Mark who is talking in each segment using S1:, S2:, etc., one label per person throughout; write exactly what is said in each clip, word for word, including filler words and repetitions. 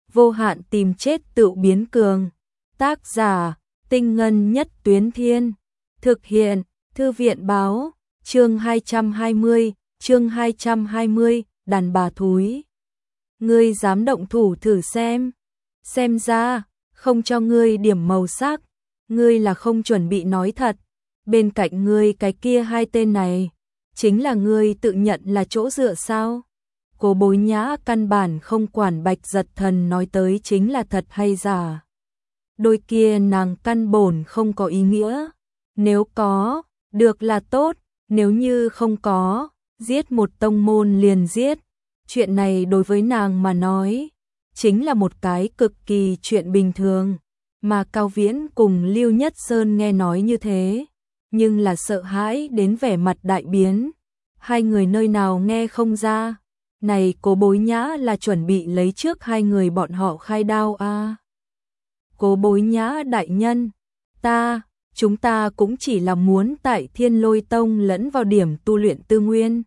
S1: vô hạn tìm chết tự biến cường. Tác giả, Tinh Ngân Nhất Tuyến Thiên. Thực hiện, Thư viện báo, chương hai trăm hai mươi, chương hai trăm hai mươi, đàn bà thúi. Ngươi dám động thủ thử xem. Xem ra, không cho ngươi điểm màu sắc, ngươi là không chuẩn bị nói thật. Bên cạnh ngươi cái kia hai tên này, chính là ngươi tự nhận là chỗ dựa sao? Cố Bối Nhã căn bản không quản Bạch Giật Thần nói tới chính là thật hay giả. Đôi kia nàng căn bổn không có ý nghĩa. Nếu có, được là tốt, nếu như không có, giết một tông môn liền giết. Chuyện này đối với nàng mà nói, chính là một cái cực kỳ chuyện bình thường. Mà Cao Viễn cùng Lưu Nhất Sơn nghe nói như thế, nhưng là sợ hãi đến vẻ mặt đại biến. Hai người nơi nào nghe không ra, này Cố Bối Nhã là chuẩn bị lấy trước hai người bọn họ khai đao à. Cố Bối Nhã đại nhân, ta, chúng ta cũng chỉ là muốn tại Thiên Lôi Tông lẫn vào điểm tu luyện tư nguyên.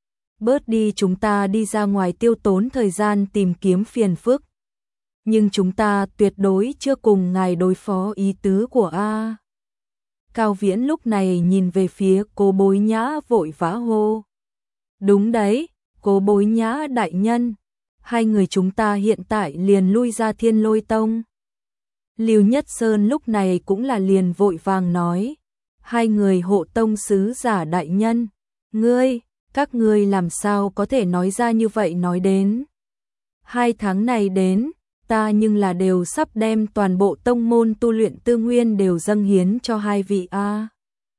S1: Bớt đi chúng ta đi ra ngoài tiêu tốn thời gian tìm kiếm phiền phức. Nhưng chúng ta tuyệt đối chưa cùng ngài đối phó ý tứ của A. Cao Viễn lúc này nhìn về phía Cố Bối Nhã vội vã hô. Đúng đấy, Cố Bối Nhã đại nhân, hai người chúng ta hiện tại liền lui ra Thiên Lôi Tông. Lưu Nhất Sơn lúc này cũng là liền vội vàng nói. Hai người hộ tông sứ giả đại nhân, ngươi, các ngươi làm sao có thể nói ra như vậy nói đến. Hai tháng này đến, ta nhưng là đều sắp đem toàn bộ tông môn tu luyện tư nguyên đều dâng hiến cho hai vị A.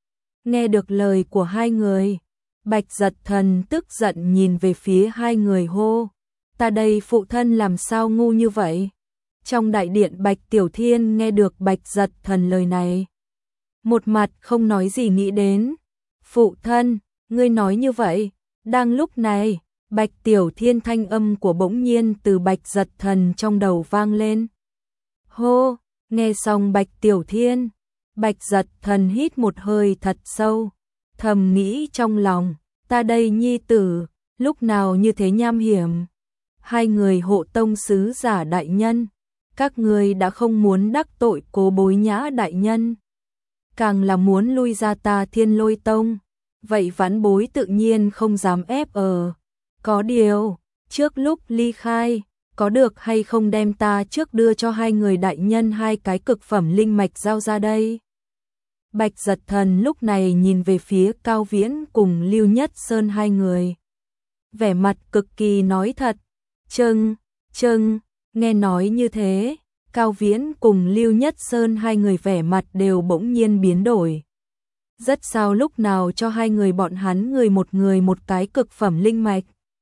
S1: Nghe được lời của hai người, Bạch Giật Thần tức giận nhìn về phía hai người hô. Ta đây phụ thân làm sao ngu như vậy? Trong đại điện Bạch Tiểu Thiên nghe được Bạch Giật Thần lời này. Một mặt không nói gì nghĩ đến. Phụ thân, ngươi nói như vậy. Đang lúc này, Bạch Tiểu Thiên thanh âm của bỗng nhiên từ Bạch Giật Thần trong đầu vang lên. Hô, nghe xong Bạch Tiểu Thiên, Bạch Giật Thần hít một hơi thật sâu, thầm nghĩ trong lòng, ta đây nhi tử, lúc nào như thế nham hiểm. Hai người hộ tông sứ giả đại nhân, các ngươi đã không muốn đắc tội Cố Bối Nhã đại nhân, càng là muốn lui ra ta Thiên Lôi Tông, vậy vãn bối tự nhiên không dám ép ở. Có điều, trước lúc ly khai, có được hay không đem ta trước đưa cho hai người đại nhân hai cái cực phẩm linh mạch giao ra đây? Bạch Giật Thần lúc này nhìn về phía Cao Viễn cùng Lưu Nhất Sơn hai người. Vẻ mặt cực kỳ nói thật. Châng, châng, nghe nói như thế, Cao Viễn cùng Lưu Nhất Sơn hai người vẻ mặt đều bỗng nhiên biến đổi. Rất sao lúc nào cho hai người bọn hắn người một người một cái cực phẩm linh mạch.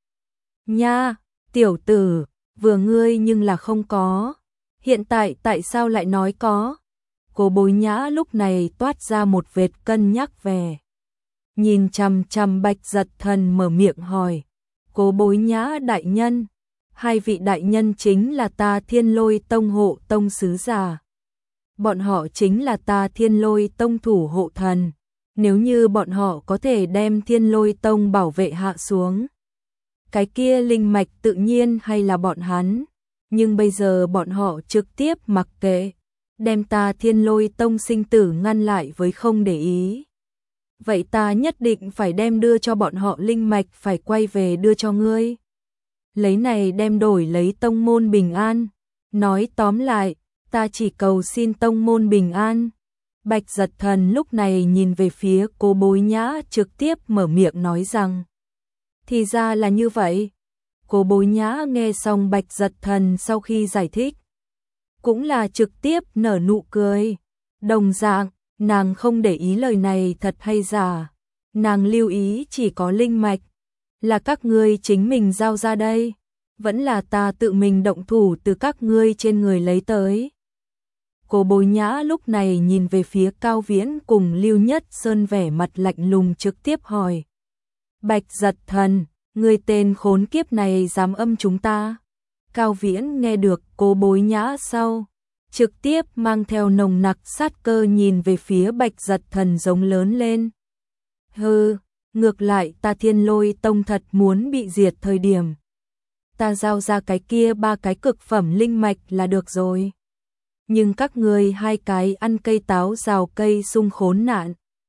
S1: Nha, tiểu tử, vừa ngươi nhưng là không có. Hiện tại tại sao lại nói có? Cố Bối Nhã lúc này toát ra một vệt cân nhắc vẻ. Nhìn chằm chằm Bạch Giật Thần mở miệng hỏi. Cố Bối Nhã đại nhân, hai vị đại nhân chính là ta Thiên Lôi Tông hộ tông sứ giả. Bọn họ chính là ta Thiên Lôi Tông thủ hộ thần. Nếu như bọn họ có thể đem Thiên Lôi Tông bảo vệ hạ xuống, cái kia linh mạch tự nhiên hay là bọn hắn. Nhưng bây giờ bọn họ trực tiếp mặc kệ, đem ta Thiên Lôi Tông sinh tử ngăn lại với không để ý. Vậy ta nhất định phải đem đưa cho bọn họ linh mạch phải quay về đưa cho ngươi. Lấy này đem đổi lấy tông môn bình an. Nói tóm lại, ta chỉ cầu xin tông môn bình an. Bạch Giật Thần lúc này nhìn về phía Cố Bối Nhã trực tiếp mở miệng nói rằng. Thì ra là như vậy. Cố Bối Nhã nghe xong Bạch Giật Thần sau khi giải thích, cũng là trực tiếp nở nụ cười. Đồng dạng, nàng không để ý lời này thật hay giả. Nàng lưu ý chỉ có linh mạch. Là các ngươi chính mình giao ra đây. Vẫn là ta tự mình động thủ từ các ngươi trên người lấy tới. Cố Bối Nhã lúc này nhìn về phía Cao Viễn cùng Lưu Nhất Sơn vẻ mặt lạnh lùng trực tiếp hỏi. Bạch Giật Thần, người tên khốn kiếp này dám âm chúng ta. Cao Viễn nghe được Cố Bối Nhã sau, trực tiếp mang theo nồng nặc sát cơ nhìn về phía Bạch Giật Thần giống lớn lên. Hừ, ngược lại ta Thiên Lôi Tông thật muốn bị diệt thời điểm. ta giao ra cái kia ba cái cực phẩm linh mạch là được rồi. Nhưng các ngươi hai cái ăn cây táo rào cây sung khốn nạn.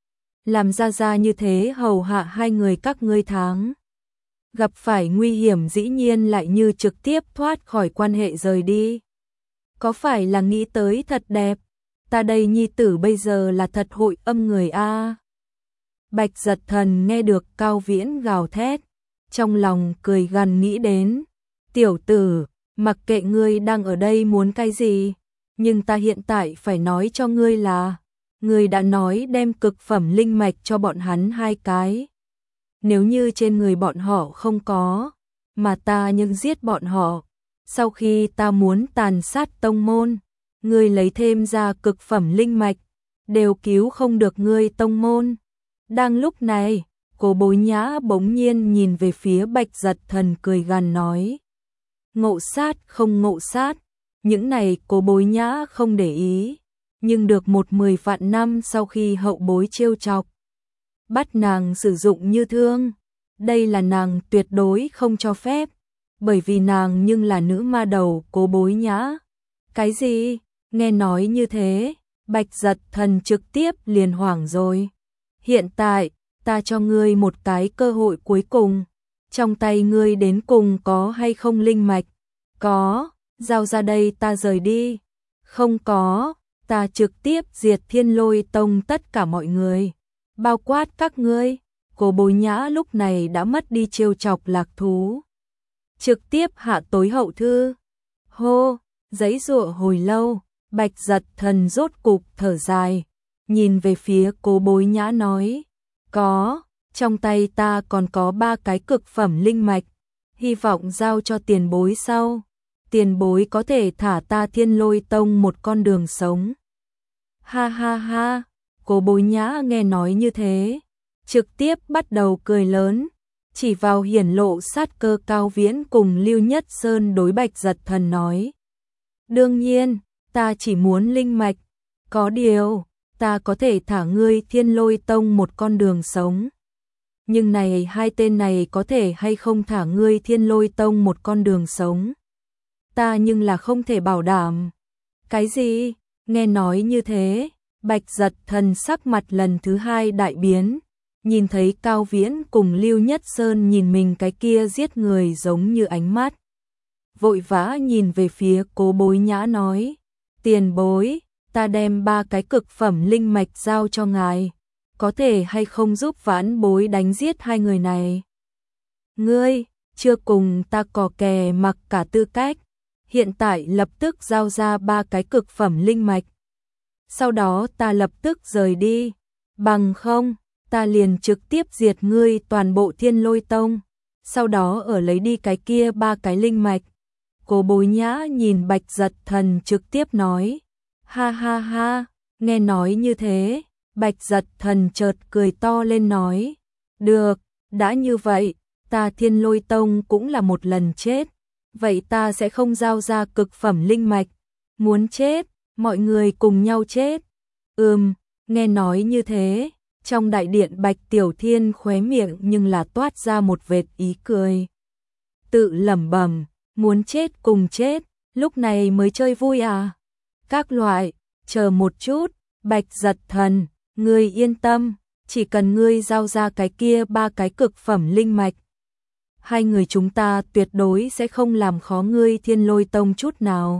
S1: Làm ra ra như thế hầu hạ hai người các ngươi tháng. Gặp phải nguy hiểm dĩ nhiên lại như trực tiếp thoát khỏi quan hệ rời đi. Có phải là nghĩ tới thật đẹp, ta đây nhi tử bây giờ là thật hội âm người a. Bạch Giật Thần nghe được Cao Viễn gào thét, trong lòng cười gằn nghĩ đến, tiểu tử, mặc kệ ngươi đang ở đây muốn cái gì, nhưng ta hiện tại phải nói cho ngươi là, ngươi đã nói đem cực phẩm linh mạch cho bọn hắn hai cái. Nếu như trên người bọn họ không có, mà ta nhưng giết bọn họ, sau khi ta muốn tàn sát tông môn, ngươi lấy thêm ra cực phẩm linh mạch, đều cứu không được ngươi tông môn. Đang lúc này, Cố Bối Nhã bỗng nhiên nhìn về phía Bạch Giật Thần cười gằn nói. Ngộ sát không ngộ sát, những này Cố Bối Nhã không để ý, nhưng được một mười vạn năm sau khi hậu bối trêu chọc, bắt nàng sử dụng như thương, đây là nàng tuyệt đối không cho phép, bởi vì nàng nhưng là nữ ma đầu Cố Bối Nhã. Cái gì? Nghe nói như thế, Bạch Giật Thần trực tiếp liền hoảng rồi. Hiện tại, ta cho ngươi một cái cơ hội cuối cùng. Trong tay ngươi đến cùng có hay không linh mạch? Có, giao ra đây ta rời đi. Không có, ta trực tiếp diệt Thiên Lôi Tông tất cả mọi người. Bao quát các ngươi. Cố Bối Nhã lúc này đã mất đi trêu chọc lạc thú. Trực tiếp hạ tối hậu thư. Hô, giấy giụa hồi lâu, Bạch Giật Thần rốt cục thở dài, nhìn về phía Cố Bối Nhã nói, có, trong tay ta còn có ba cái cực phẩm linh mạch, hy vọng giao cho tiền bối sau, tiền bối có thể thả ta Thiên Lôi Tông một con đường sống. Ha ha ha, Cố Bối Nhã nghe nói như thế, trực tiếp bắt đầu cười lớn, chỉ vào hiển lộ sát cơ Cao Viễn cùng Lưu Nhất Sơn đối Bạch Giật Thần nói. Đương nhiên, ta chỉ muốn linh mạch, có điều, ta có thể thả ngươi Thiên Lôi Tông một con đường sống. Nhưng này hai tên này có thể hay không thả ngươi Thiên Lôi Tông một con đường sống? Ta nhưng là không thể bảo đảm. Cái gì? Nghe nói như thế, Bạch Giật Thần sắc mặt lần thứ hai đại biến, nhìn thấy Cao Viễn cùng Lưu Nhất Sơn nhìn mình cái kia giết người giống như ánh mắt. Vội vã nhìn về phía Cố Bối Nhã nói, tiền bối, ta đem ba cái cực phẩm linh mạch giao cho ngài, có thể hay không giúp vãn bối đánh giết hai người này? Ngươi, chưa cùng ta cò kè mặc cả tư cách, hiện tại lập tức giao ra ba cái cực phẩm linh mạch. Sau đó ta lập tức rời đi, bằng không, ta liền trực tiếp diệt ngươi toàn bộ Thiên Lôi Tông, sau đó ở lấy đi cái kia ba cái linh mạch. Cố Bối Nhã nhìn Bạch Giật Thần trực tiếp nói, ha ha ha, nghe nói như thế, Bạch Giật Thần chợt cười to lên nói, được, đã như vậy, ta Thiên Lôi Tông cũng là một lần chết, vậy ta sẽ không giao ra cực phẩm linh mạch, muốn chết, mọi người cùng nhau chết. Ừm, nghe nói như thế, trong đại điện Bạch Tiểu Thiên khóe miệng nhưng là toát ra một vệt ý cười. Tự lẩm bẩm, muốn chết cùng chết, lúc này mới chơi vui à? Các loại, chờ một chút, Bạch Giật Thần, ngươi yên tâm, chỉ cần ngươi giao ra cái kia ba cái cực phẩm linh mạch, hai người chúng ta tuyệt đối sẽ không làm khó ngươi Thiên Lôi Tông chút nào.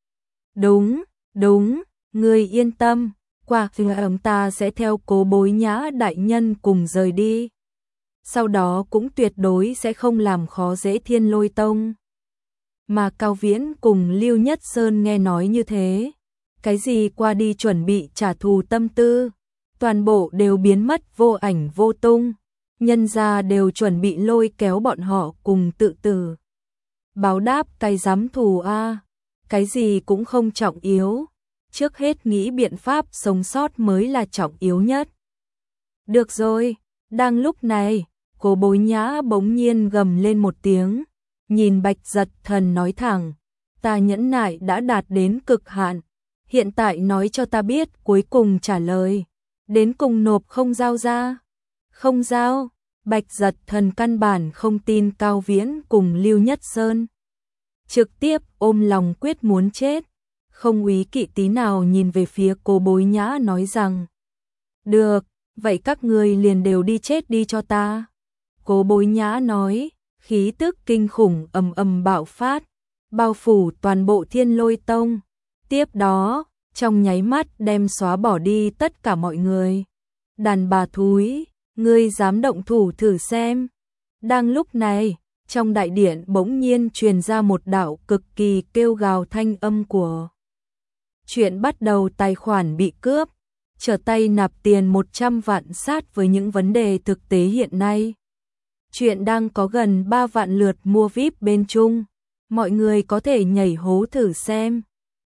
S1: Đúng, đúng, ngươi yên tâm, qua chúng ta sẽ theo Cố Bối Nhã đại nhân cùng rời đi. Sau đó cũng tuyệt đối sẽ không làm khó dễ Thiên Lôi Tông. Mà Cao Viễn cùng Lưu Nhất Sơn nghe nói như thế, cái gì qua đi chuẩn bị trả thù tâm tư, toàn bộ đều biến mất vô ảnh vô tung, nhân gia đều chuẩn bị lôi kéo bọn họ cùng tự tử. Báo đáp cái giám thù a, cái gì cũng không trọng yếu, trước hết nghĩ biện pháp sống sót mới là trọng yếu nhất. Được rồi, đang lúc này, Cố Bối Nhã bỗng nhiên gầm lên một tiếng, nhìn Bạch Giật Thần nói thẳng, ta nhẫn nại đã đạt đến cực hạn, hiện tại nói cho ta biết cuối cùng trả lời, đến cùng nộp không giao ra? Không giao? Bạch Giật Thần căn bản không tin Cao Viễn cùng Lưu Nhất Sơn. trực tiếp ôm lòng quyết muốn chết. Không úy kỵ tí nào nhìn về phía Cố Bối Nhã nói rằng, được, vậy các người liền đều đi chết đi cho ta. Cố Bối Nhã nói, khí tức kinh khủng ầm ầm bạo phát, bao phủ toàn bộ Thiên Lôi Tông. Tiếp đó, trong nháy mắt đem xóa bỏ đi tất cả mọi người. Đàn bà thúi, ngươi dám động thủ thử xem. Đang lúc này, trong đại điện bỗng nhiên truyền ra một đạo cực kỳ kêu gào thanh âm của chuyện bắt đầu tài khoản bị cướp, trở tay nạp tiền một trăm vạn sát với những vấn đề thực tế hiện nay. Chuyện đang có gần ba vạn lượt mua víp bên Trung, mọi người có thể nhảy hố thử xem.